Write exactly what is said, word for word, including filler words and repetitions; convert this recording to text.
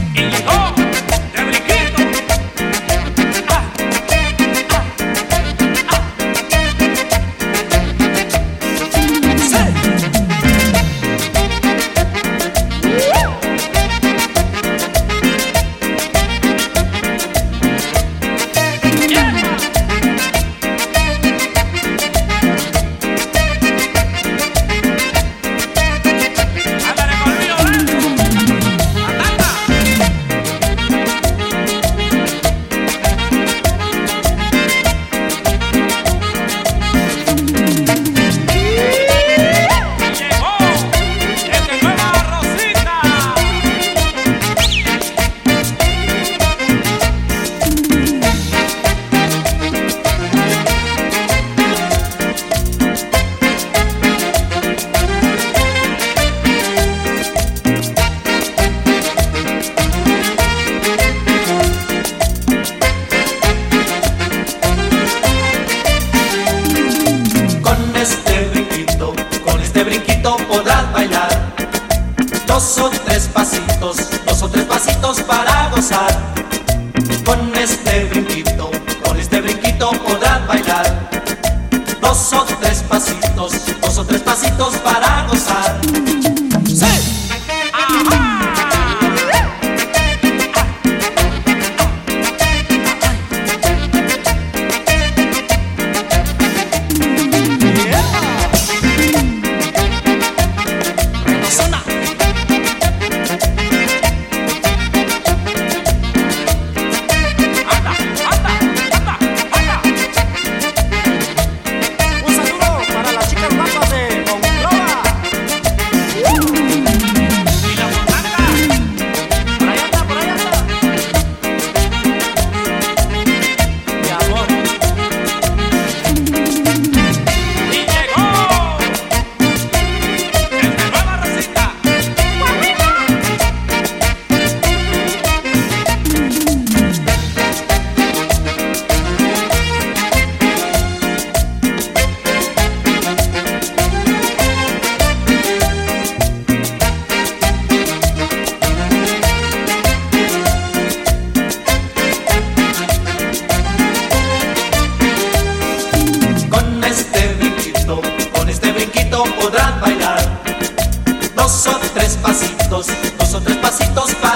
Y llegó de brinquito. Ah, ah, ah. Sí. Podrás bailar dos o tres pasitos, dos o tres pasitos para gozar. Con este brinquito, con este brinquito podrás bailar dos o tres pasitos, dos o tres pasitos para gozar. ¡Sí! ¡Ajá! Podrás bailar dos o tres pasitos, dos o tres pasitos.